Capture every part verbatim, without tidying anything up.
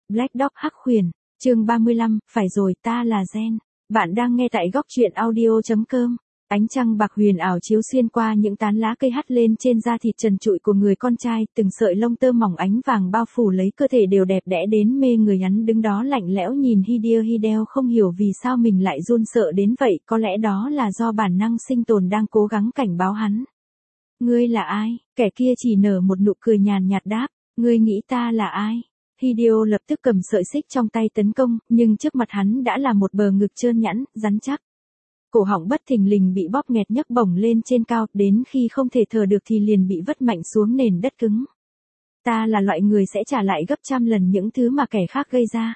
Black Dog Hắc Huyền, chương ba mươi lăm, phải rồi, ta là Gen. Bạn đang nghe tại góc truyện audio chấm com. Ánh trăng bạc huyền ảo chiếu xuyên qua những tán lá cây hắt lên trên da thịt trần trụi của người con trai, từng sợi lông tơ mỏng ánh vàng bao phủ lấy cơ thể đều đẹp đẽ đến mê người. Hắn đứng đó lạnh lẽo nhìn Hideo Hideo không hiểu vì sao mình lại run sợ đến vậy, có lẽ đó là do bản năng sinh tồn đang cố gắng cảnh báo hắn. Ngươi là ai? Kẻ kia chỉ nở một nụ cười nhàn nhạt đáp, ngươi nghĩ ta là ai? Hideo lập tức cầm sợi xích trong tay tấn công, nhưng trước mặt hắn đã là một bờ ngực trơn nhẵn, rắn chắc. Cổ họng bất thình lình bị bóp nghẹt nhấc bổng lên trên cao, đến khi không thể thở được thì liền bị vất mạnh xuống nền đất cứng. Ta là loại người sẽ trả lại gấp trăm lần những thứ mà kẻ khác gây ra.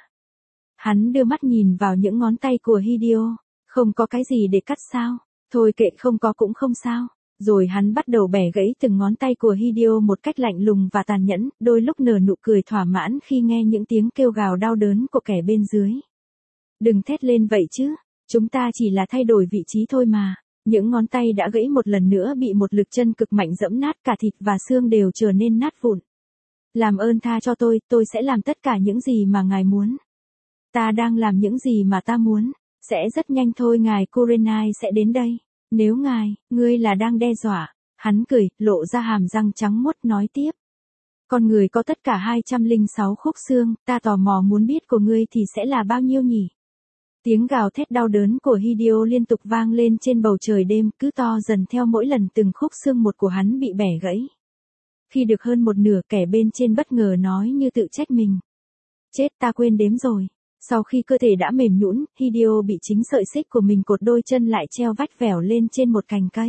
Hắn đưa mắt nhìn vào những ngón tay của Hideo, không có cái gì để cắt sao? Thôi kệ, không có cũng không sao. Rồi hắn bắt đầu bẻ gãy từng ngón tay của Hideo một cách lạnh lùng và tàn nhẫn, đôi lúc nở nụ cười thỏa mãn khi nghe những tiếng kêu gào đau đớn của kẻ bên dưới. Đừng thét lên vậy chứ, chúng ta chỉ là thay đổi vị trí thôi mà. Những ngón tay đã gãy một lần nữa bị một lực chân cực mạnh giẫm nát, cả thịt và xương đều trở nên nát vụn. Làm ơn tha cho tôi, tôi sẽ làm tất cả những gì mà ngài muốn. Ta đang làm những gì mà ta muốn, sẽ rất nhanh thôi, ngài Kurenai sẽ đến đây. Nếu ngài, ngươi là đang đe dọa, hắn cười, lộ ra hàm răng trắng muốt nói tiếp. Con người có tất cả hai trăm lẻ sáu khúc xương, ta tò mò muốn biết của ngươi thì sẽ là bao nhiêu nhỉ? Tiếng gào thét đau đớn của Hideo liên tục vang lên trên bầu trời đêm, cứ to dần theo mỗi lần từng khúc xương một của hắn bị bẻ gãy. Khi được hơn một nửa, kẻ bên trên bất ngờ nói như tự trách mình. Chết, ta quên đếm rồi. Sau khi cơ thể đã mềm nhũn, Hideo bị chính sợi xích của mình cột đôi chân lại treo vách vẻo lên trên một cành cây.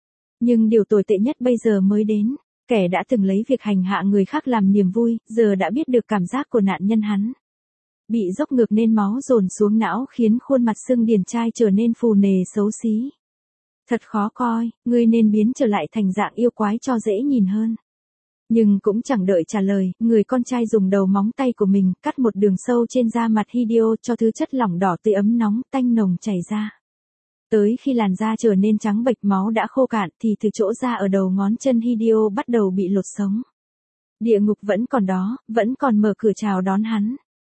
Nhưng điều tồi tệ nhất bây giờ mới đến, kẻ đã từng lấy việc hành hạ người khác làm niềm vui, giờ đã biết được cảm giác của nạn nhân hắn. Bị dốc ngược nên máu dồn xuống não khiến khuôn mặt xương điển trai trở nên phù nề xấu xí. Thật khó coi, ngươi nên biến trở lại thành dạng yêu quái cho dễ nhìn hơn. Nhưng cũng chẳng đợi trả lời, người con trai dùng đầu móng tay của mình cắt một đường sâu trên da mặt Hideo cho thứ chất lỏng đỏ tươi ấm nóng tanh nồng chảy ra. Tới khi làn da trở nên trắng bệch, máu đã khô cạn thì từ chỗ da ở đầu ngón chân Hideo bắt đầu bị lột sống. Địa ngục vẫn còn đó, vẫn còn mở cửa chào đón hắn.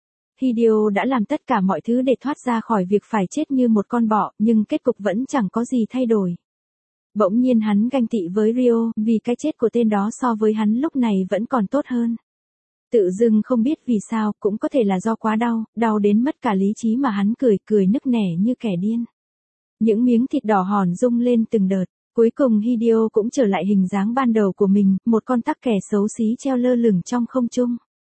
Hideo đã làm tất cả mọi thứ để thoát ra khỏi việc phải chết như một con bọ, nhưng kết cục vẫn chẳng có gì thay đổi. Bỗng nhiên hắn ganh tị với Rio, vì cái chết của tên đó so với hắn lúc này vẫn còn tốt hơn. Tự dưng không biết vì sao, cũng có thể là do quá đau, đau đến mất cả lý trí mà hắn cười cười nức nẻ như kẻ điên. Những miếng thịt đỏ hòn rung lên từng đợt, cuối cùng Hideo cũng trở lại hình dáng ban đầu của mình, một con tắc kè xấu xí treo lơ lửng trong không trung.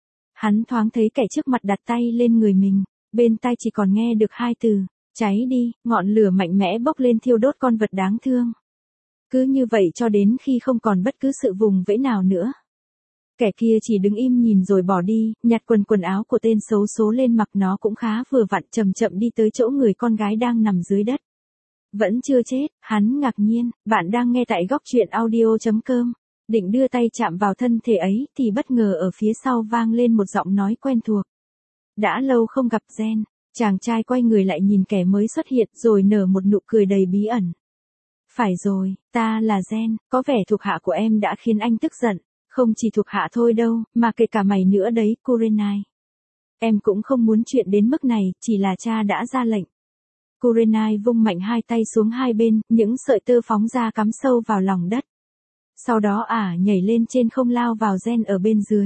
Hắn thoáng thấy kẻ trước mặt đặt tay lên người mình, bên tai chỉ còn nghe được hai từ, cháy đi, ngọn lửa mạnh mẽ bốc lên thiêu đốt con vật đáng thương. Cứ như vậy cho đến khi không còn bất cứ sự vùng vẫy nào nữa. Kẻ kia chỉ đứng im nhìn rồi bỏ đi, nhặt quần quần áo của tên xấu số lên mặc, nó cũng khá vừa vặn, chậm chậm đi tới chỗ người con gái đang nằm dưới đất. Vẫn chưa chết, hắn ngạc nhiên. Bạn đang nghe tại góc truyện audio chấm com. Định đưa tay chạm vào thân thể ấy thì bất ngờ ở phía sau vang lên một giọng nói quen thuộc. Đã lâu không gặp Gen. Chàng trai quay người lại nhìn kẻ mới xuất hiện rồi nở một nụ cười đầy bí ẩn. Phải rồi, ta là Gen, có vẻ thuộc hạ của em đã khiến anh tức giận. Không chỉ thuộc hạ thôi đâu, mà kể cả mày nữa đấy, Kurenai. Em cũng không muốn chuyện đến mức này, chỉ là cha đã ra lệnh. Kurenai vung mạnh hai tay xuống hai bên, những sợi tơ phóng ra cắm sâu vào lòng đất. Sau đó ả à, nhảy lên trên không lao vào Gen ở bên dưới.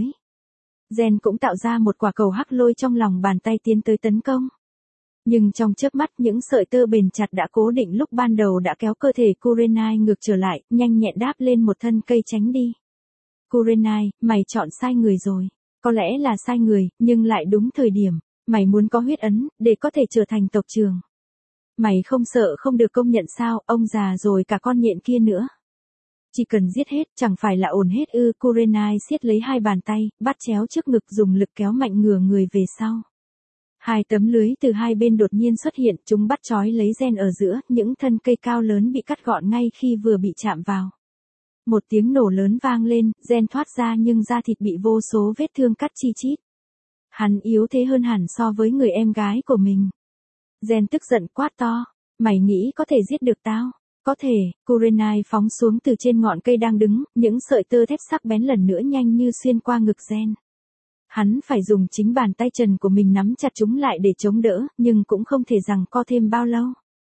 Gen cũng tạo ra một quả cầu hắc lôi trong lòng bàn tay tiến tới tấn công. Nhưng trong chớp mắt những sợi tơ bền chặt đã cố định lúc ban đầu đã kéo cơ thể Kurenai ngược trở lại, nhanh nhẹn đáp lên một thân cây tránh đi. Kurenai, mày chọn sai người rồi. Có lẽ là sai người, nhưng lại đúng thời điểm. Mày muốn có huyết ấn, để có thể trở thành tộc trưởng. Mày không sợ không được công nhận sao, ông già rồi cả con nhện kia nữa. Chỉ cần giết hết, chẳng phải là ổn hết ư? Kurenai siết lấy hai bàn tay, bắt chéo trước ngực dùng lực kéo mạnh ngửa người về sau. Hai tấm lưới từ hai bên đột nhiên xuất hiện, chúng bắt trói lấy Gen ở giữa, những thân cây cao lớn bị cắt gọn ngay khi vừa bị chạm vào. Một tiếng nổ lớn vang lên, Gen thoát ra nhưng da thịt bị vô số vết thương cắt chi chít. Hắn yếu thế hơn hẳn so với người em gái của mình. Gen tức giận quát to, mày nghĩ có thể giết được tao? Có thể. Kurenai phóng xuống từ trên ngọn cây đang đứng, những sợi tơ thép sắc bén lần nữa nhanh như xuyên qua ngực Gen. Hắn phải dùng chính bàn tay trần của mình nắm chặt chúng lại để chống đỡ, nhưng cũng không thể giằng co thêm bao lâu.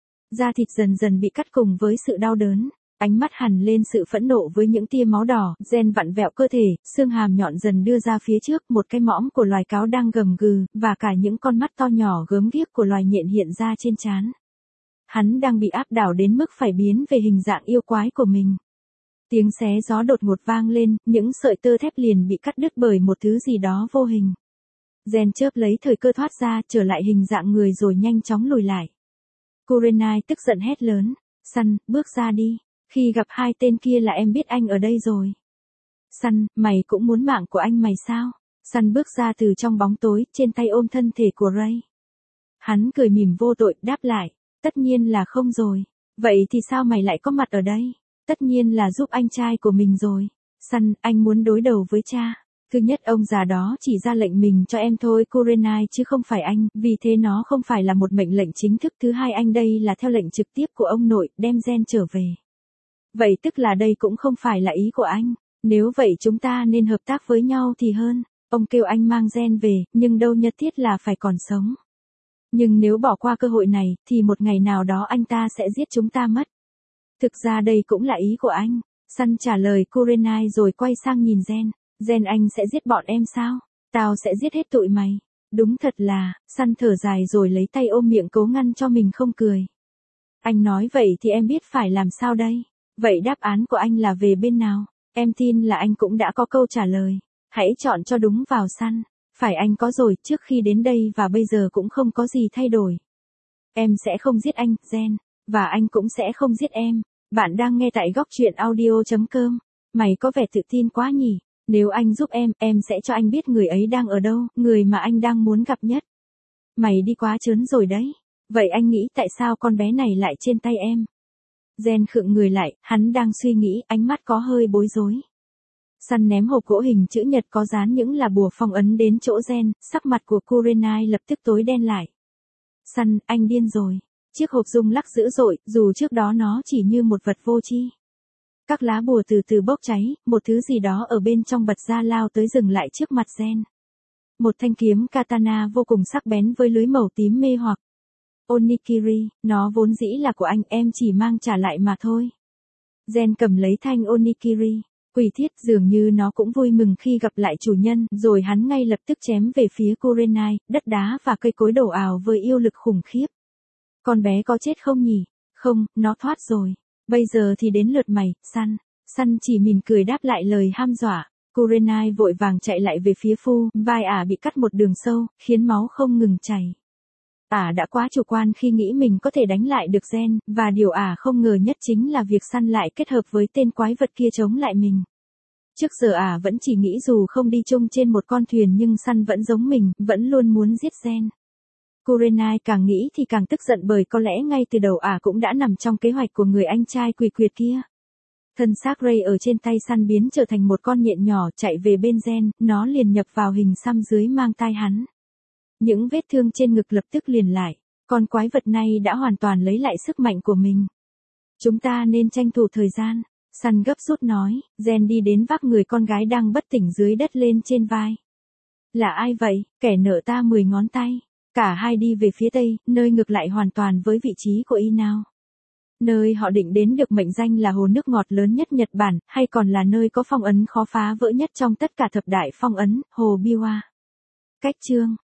Da thịt dần dần bị cắt cùng với sự đau đớn. Ánh mắt hằn lên sự phẫn nộ với những tia máu đỏ, Gen vặn vẹo cơ thể, xương hàm nhọn dần đưa ra phía trước, một cái mõm của loài cáo đang gầm gừ, và cả những con mắt to nhỏ gớm ghiếc của loài nhện hiện ra trên trán. Hắn đang bị áp đảo đến mức phải biến về hình dạng yêu quái của mình. Tiếng xé gió đột ngột vang lên, những sợi tơ thép liền bị cắt đứt bởi một thứ gì đó vô hình. Gen chớp lấy thời cơ thoát ra, trở lại hình dạng người rồi nhanh chóng lùi lại. Kurenai tức giận hét lớn, Sun, bước ra đi. Khi gặp hai tên kia là em biết anh ở đây rồi. Sun, mày cũng muốn mạng của anh mày sao? Sun bước ra từ trong bóng tối, trên tay ôm thân thể của Ray. Hắn cười mỉm vô tội, đáp lại, tất nhiên là không rồi. Vậy thì sao mày lại có mặt ở đây? Tất nhiên là giúp anh trai của mình rồi. Sun, anh muốn đối đầu với cha. Thứ nhất, ông già đó chỉ ra lệnh mình cho em thôi Kurenai chứ không phải anh, vì thế nó không phải là một mệnh lệnh chính thức. Thứ hai, anh đây là theo lệnh trực tiếp của ông nội, đem Gen trở về. Vậy tức là đây cũng không phải là ý của anh. Nếu vậy chúng ta nên hợp tác với nhau thì hơn. Ông kêu anh mang Gen về, nhưng đâu nhất thiết là phải còn sống. Nhưng nếu bỏ qua cơ hội này, thì một ngày nào đó anh ta sẽ giết chúng ta mất. Thực ra đây cũng là ý của anh. Sun trả lời Kurenai rồi quay sang nhìn Gen. Gen, anh sẽ giết bọn em sao? Tao sẽ giết hết tụi mày. Đúng thật là, Sun thở dài rồi lấy tay ôm miệng cố ngăn cho mình không cười. Anh nói vậy thì em biết phải làm sao đây? Vậy đáp án của anh là về bên nào? Em tin là anh cũng đã có câu trả lời. Hãy chọn cho đúng vào Sun. Phải, anh có rồi, trước khi đến đây và bây giờ cũng không có gì thay đổi. Em sẽ không giết anh, Gen. Và anh cũng sẽ không giết em. Bạn đang nghe tại góc truyện audio chấm com. Mày có vẻ tự tin quá nhỉ? Nếu anh giúp em, em sẽ cho anh biết người ấy đang ở đâu, người mà anh đang muốn gặp nhất. Mày đi quá trớn rồi đấy. Vậy anh nghĩ tại sao con bé này lại trên tay em? Gen khựng người lại, hắn đang suy nghĩ, ánh mắt có hơi bối rối. Sun ném hộp gỗ hình chữ nhật có dán những là bùa phong ấn đến chỗ Gen, sắc mặt của Kurenai lập tức tối đen lại. Sun, anh điên rồi. Chiếc hộp rung lắc dữ dội, dù trước đó nó chỉ như một vật vô tri. Các lá bùa từ từ bốc cháy, một thứ gì đó ở bên trong bật ra lao tới dừng lại trước mặt Gen. Một thanh kiếm katana vô cùng sắc bén với lưới màu tím mê hoặc. Onikiri, nó vốn dĩ là của anh, em chỉ mang trả lại mà thôi. Gen cầm lấy thanh Onikiri. Quỷ thiết, dường như nó cũng vui mừng khi gặp lại chủ nhân, rồi hắn ngay lập tức chém về phía Kurenai, đất đá và cây cối đổ ào với yêu lực khủng khiếp. Con bé có chết không nhỉ? Không, nó thoát rồi. Bây giờ thì đến lượt mày, Sun. Sun chỉ mỉm cười đáp lại lời ham dọa. Kurenai vội vàng chạy lại về phía Phu, vai ả bị cắt một đường sâu, khiến máu không ngừng chảy. Ả đã quá chủ quan khi nghĩ mình có thể đánh lại được Gen, và điều ả không ngờ nhất chính là việc Sun lại kết hợp với tên quái vật kia chống lại mình. Trước giờ ả vẫn chỉ nghĩ dù không đi chung trên một con thuyền nhưng Sun vẫn giống mình, vẫn luôn muốn giết Gen. Kurenai càng nghĩ thì càng tức giận bởi có lẽ ngay từ đầu ả cũng đã nằm trong kế hoạch của người anh trai quỷ quyệt kia. Thân xác Ray ở trên tay Sun biến trở thành một con nhện nhỏ chạy về bên Gen, nó liền nhập vào hình xăm dưới mang tai hắn. Những vết thương trên ngực lập tức liền lại, con quái vật này đã hoàn toàn lấy lại sức mạnh của mình. Chúng ta nên tranh thủ thời gian, Sun gấp rút nói. Gen đi đến vác người con gái đang bất tỉnh dưới đất lên trên vai. Là ai vậy, kẻ nợ ta mười ngón tay? Cả hai đi về phía tây, nơi ngược lại hoàn toàn với vị trí của Inao. Nơi họ định đến được mệnh danh là hồ nước ngọt lớn nhất Nhật Bản, hay còn là nơi có phong ấn khó phá vỡ nhất trong tất cả thập đại phong ấn, hồ Biwa. Cách chương